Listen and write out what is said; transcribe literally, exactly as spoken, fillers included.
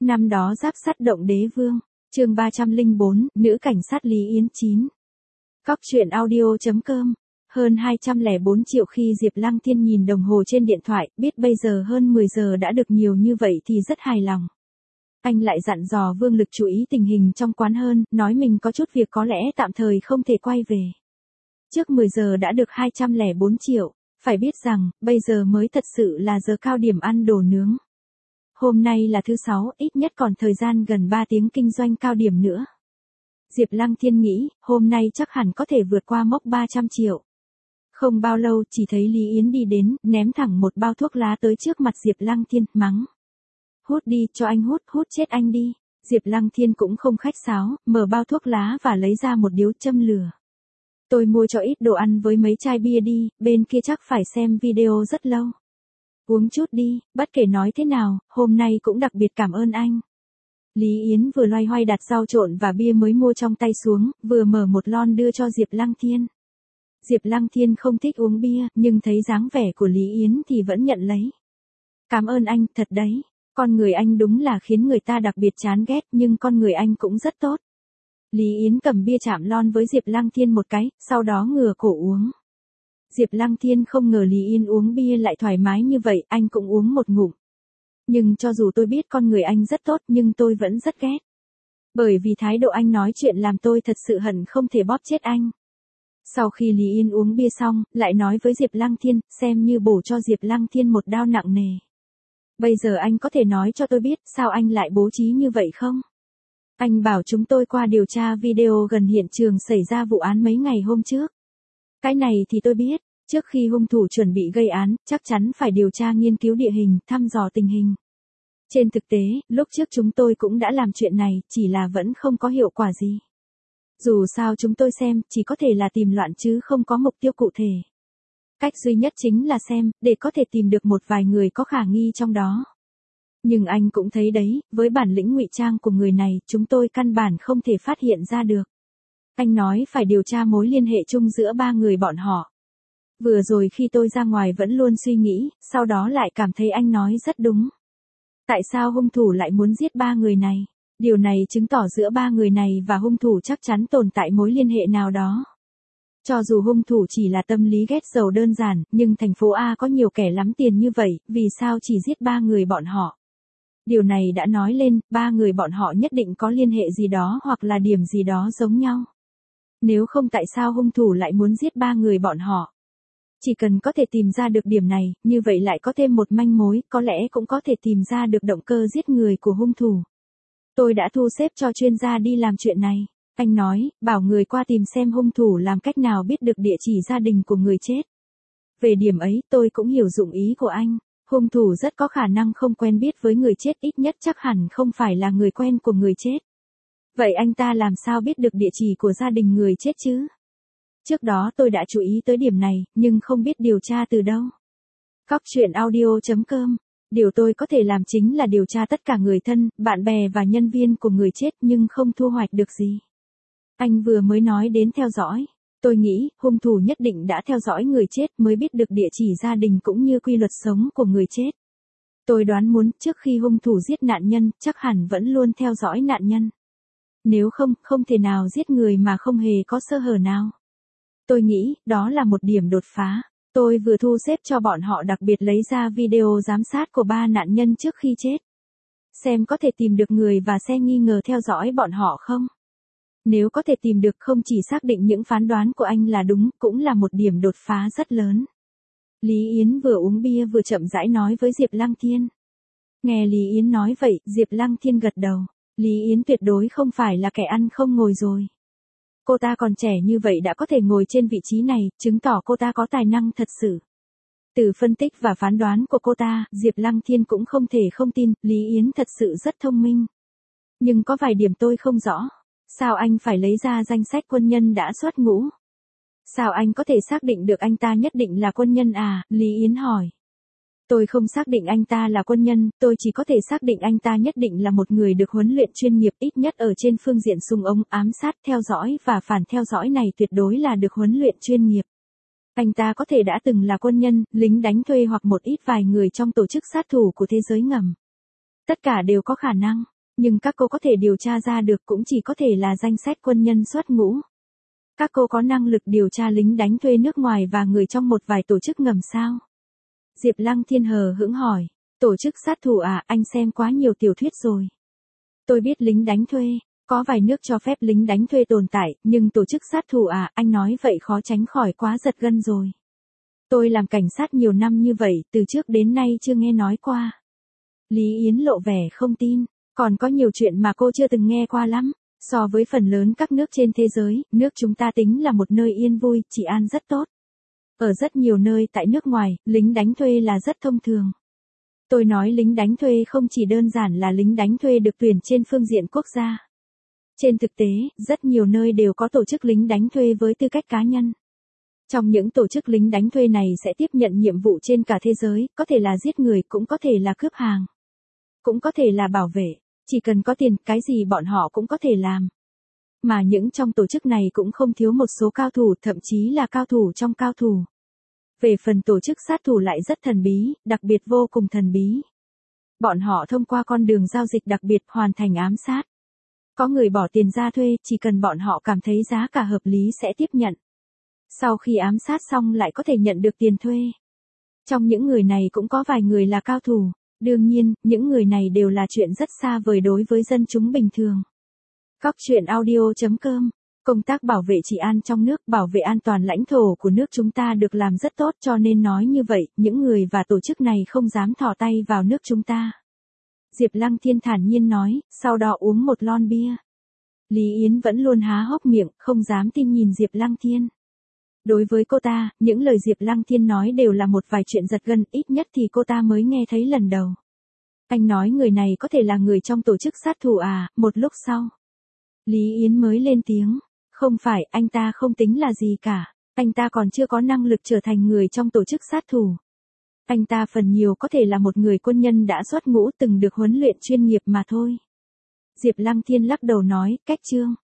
Năm đó giáp sắt động đế vương, chương ba trăm lẻ bốn, nữ cảnh sát Lý Yến chín. Cóc truyện audio chấm com. Hơn hai trăm lẻ bốn triệu khi Diệp Lăng Thiên nhìn đồng hồ trên điện thoại, biết bây giờ hơn mười giờ đã được nhiều như vậy thì rất hài lòng. Anh lại dặn dò Vương Lực chú ý tình hình trong quán hơn, nói mình có chút việc có lẽ tạm thời không thể quay về. Trước mười giờ đã được hai trăm lẻ bốn triệu, phải biết rằng, bây giờ mới thật sự là giờ cao điểm ăn đồ nướng. Hôm nay là thứ sáu, ít nhất còn thời gian gần ba tiếng kinh doanh cao điểm nữa. Diệp Lăng Thiên nghĩ, hôm nay chắc hẳn có thể vượt qua mốc ba trăm triệu. Không bao lâu, chỉ thấy Lý Yến đi đến, ném thẳng một bao thuốc lá tới trước mặt Diệp Lăng Thiên, mắng. Hút đi, cho anh hút, hút chết anh đi. Diệp Lăng Thiên cũng không khách sáo, mở bao thuốc lá và lấy ra một điếu châm lửa. Tôi mua cho ít đồ ăn với mấy chai bia đi, bên kia chắc phải xem video rất lâu. Uống chút đi, bất kể nói thế nào, hôm nay cũng đặc biệt cảm ơn anh. Lý Yến vừa loay hoay đặt rau trộn và bia mới mua trong tay xuống, vừa mở một lon đưa cho Diệp Lăng Thiên. Diệp Lăng Thiên không thích uống bia, nhưng thấy dáng vẻ của Lý Yến thì vẫn nhận lấy. Cảm ơn anh, thật đấy. Con người anh đúng là khiến người ta đặc biệt chán ghét, nhưng con người anh cũng rất tốt. Lý Yến cầm bia chạm lon với Diệp Lăng Thiên một cái, sau đó ngửa cổ uống. Diệp Lăng Thiên không ngờ Lý Yến uống bia lại thoải mái như vậy, anh cũng uống một ngụm. Nhưng cho dù tôi biết con người anh rất tốt nhưng tôi vẫn rất ghét. Bởi vì thái độ anh nói chuyện làm tôi thật sự hận không thể bóp chết anh. Sau khi Lý Yến uống bia xong, lại nói với Diệp Lăng Thiên, xem như bổ cho Diệp Lăng Thiên một đao nặng nề. Bây giờ anh có thể nói cho tôi biết, sao anh lại bố trí như vậy không? Anh bảo chúng tôi qua điều tra video gần hiện trường xảy ra vụ án mấy ngày hôm trước. Cái này thì tôi biết, trước khi hung thủ chuẩn bị gây án, chắc chắn phải điều tra nghiên cứu địa hình, thăm dò tình hình. Trên thực tế, lúc trước chúng tôi cũng đã làm chuyện này, chỉ là vẫn không có hiệu quả gì. Dù sao chúng tôi xem, chỉ có thể là tìm loạn chứ không có mục tiêu cụ thể. Cách duy nhất chính là xem, để có thể tìm được một vài người có khả nghi trong đó. Nhưng anh cũng thấy đấy, với bản lĩnh ngụy trang của người này, chúng tôi căn bản không thể phát hiện ra được. Anh nói phải điều tra mối liên hệ chung giữa ba người bọn họ. Vừa rồi khi tôi ra ngoài vẫn luôn suy nghĩ, sau đó lại cảm thấy anh nói rất đúng. Tại sao hung thủ lại muốn giết ba người này? Điều này chứng tỏ giữa ba người này và hung thủ chắc chắn tồn tại mối liên hệ nào đó. Cho dù hung thủ chỉ là tâm lý ghét giàu đơn giản, nhưng thành phố A có nhiều kẻ lắm tiền như vậy, vì sao chỉ giết ba người bọn họ? Điều này đã nói lên, ba người bọn họ nhất định có liên hệ gì đó hoặc là điểm gì đó giống nhau. Nếu không tại sao hung thủ lại muốn giết ba người bọn họ? Chỉ cần có thể tìm ra được điểm này, như vậy lại có thêm một manh mối, có lẽ cũng có thể tìm ra được động cơ giết người của hung thủ. Tôi đã thu xếp cho chuyên gia đi làm chuyện này. Anh nói, bảo người qua tìm xem hung thủ làm cách nào biết được địa chỉ gia đình của người chết. Về điểm ấy, tôi cũng hiểu dụng ý của anh. Hung thủ rất có khả năng không quen biết với người chết, ít nhất chắc hẳn không phải là người quen của người chết. Vậy anh ta làm sao biết được địa chỉ của gia đình người chết chứ? Trước đó tôi đã chú ý tới điểm này, nhưng không biết điều tra từ đâu. Cóc truyện audio chấm com. Điều tôi có thể làm chính là điều tra tất cả người thân, bạn bè và nhân viên của người chết nhưng không thu hoạch được gì. Anh vừa mới nói đến theo dõi. Tôi nghĩ, hung thủ nhất định đã theo dõi người chết mới biết được địa chỉ gia đình cũng như quy luật sống của người chết. Tôi đoán muốn, trước khi hung thủ giết nạn nhân, chắc hẳn vẫn luôn theo dõi nạn nhân. Nếu không, không thể nào giết người mà không hề có sơ hở nào. Tôi nghĩ, đó là một điểm đột phá. Tôi vừa thu xếp cho bọn họ đặc biệt lấy ra video giám sát của ba nạn nhân trước khi chết. Xem có thể tìm được người và xe nghi ngờ theo dõi bọn họ không? Nếu có thể tìm được, không chỉ xác định những phán đoán của anh là đúng, cũng là một điểm đột phá rất lớn. Lý Yến vừa uống bia vừa chậm rãi nói với Diệp Lăng Thiên. Nghe Lý Yến nói vậy, Diệp Lăng Thiên gật đầu. Lý Yến tuyệt đối không phải là kẻ ăn không ngồi rồi. Cô ta còn trẻ như vậy đã có thể ngồi trên vị trí này, chứng tỏ cô ta có tài năng thật sự. Từ phân tích và phán đoán của cô ta, Diệp Lăng Thiên cũng không thể không tin, Lý Yến thật sự rất thông minh. Nhưng có vài điểm tôi không rõ. Sao anh phải lấy ra danh sách quân nhân đã xuất ngũ? Sao anh có thể xác định được anh ta nhất định là quân nhân à? Lý Yến hỏi. Tôi không xác định anh ta là quân nhân, tôi chỉ có thể xác định anh ta nhất định là một người được huấn luyện chuyên nghiệp, ít nhất ở trên phương diện súng ống, ám sát, theo dõi và phản theo dõi này tuyệt đối là được huấn luyện chuyên nghiệp. Anh ta có thể đã từng là quân nhân, lính đánh thuê hoặc một ít vài người trong tổ chức sát thủ của thế giới ngầm. Tất cả đều có khả năng. Nhưng các cô có thể điều tra ra được cũng chỉ có thể là danh sách quân nhân xuất ngũ. Các cô có năng lực điều tra lính đánh thuê nước ngoài và người trong một vài tổ chức ngầm sao? Diệp Lăng Thiên hờ hững hỏi. Tổ chức sát thủ à, anh xem quá nhiều tiểu thuyết rồi. Tôi biết lính đánh thuê, có vài nước cho phép lính đánh thuê tồn tại, nhưng tổ chức sát thủ à, anh nói vậy khó tránh khỏi quá giật gân rồi. Tôi làm cảnh sát nhiều năm như vậy, từ trước đến nay chưa nghe nói qua. Lý Yến lộ vẻ không tin, còn có nhiều chuyện mà cô chưa từng nghe qua lắm. So với phần lớn các nước trên thế giới, nước chúng ta tính là một nơi yên vui,治an rất tốt. Ở rất nhiều nơi tại nước ngoài, lính đánh thuê là rất thông thường. Tôi nói lính đánh thuê không chỉ đơn giản là lính đánh thuê được tuyển trên phương diện quốc gia. Trên thực tế, rất nhiều nơi đều có tổ chức lính đánh thuê với tư cách cá nhân. Trong những tổ chức lính đánh thuê này sẽ tiếp nhận nhiệm vụ trên cả thế giới, có thể là giết người, cũng có thể là cướp hàng, cũng có thể là bảo vệ. Chỉ cần có tiền, cái gì bọn họ cũng có thể làm. Mà những trong tổ chức này cũng không thiếu một số cao thủ, thậm chí là cao thủ trong cao thủ. Về phần tổ chức sát thủ lại rất thần bí, đặc biệt vô cùng thần bí. Bọn họ thông qua con đường giao dịch đặc biệt hoàn thành ám sát. Có người bỏ tiền ra thuê, chỉ cần bọn họ cảm thấy giá cả hợp lý sẽ tiếp nhận. Sau khi ám sát xong lại có thể nhận được tiền thuê. Trong những người này cũng có vài người là cao thủ. Đương nhiên, những người này đều là chuyện rất xa vời đối với dân chúng bình thường. Góc truyện audio chấm com. Công tác bảo vệ trị an trong nước, bảo vệ an toàn lãnh thổ của nước chúng ta được làm rất tốt, cho nên nói như vậy, những người và tổ chức này không dám thò tay vào nước chúng ta. Diệp Lăng Thiên thản nhiên nói, sau đó uống một lon bia. Lý Yến vẫn luôn há hốc miệng, không dám tin nhìn Diệp Lăng Thiên. Đối với cô ta, những lời Diệp Lăng Thiên nói đều là một vài chuyện giật gân, ít nhất thì cô ta mới nghe thấy lần đầu. Anh nói người này có thể là người trong tổ chức sát thủ à, một lúc sau. Lý Yến mới lên tiếng, không phải, anh ta không tính là gì cả, anh ta còn chưa có năng lực trở thành người trong tổ chức sát thủ. Anh ta phần nhiều có thể là một người quân nhân đã xuất ngũ từng được huấn luyện chuyên nghiệp mà thôi. Diệp Lăng Thiên lắc đầu nói, cách chương.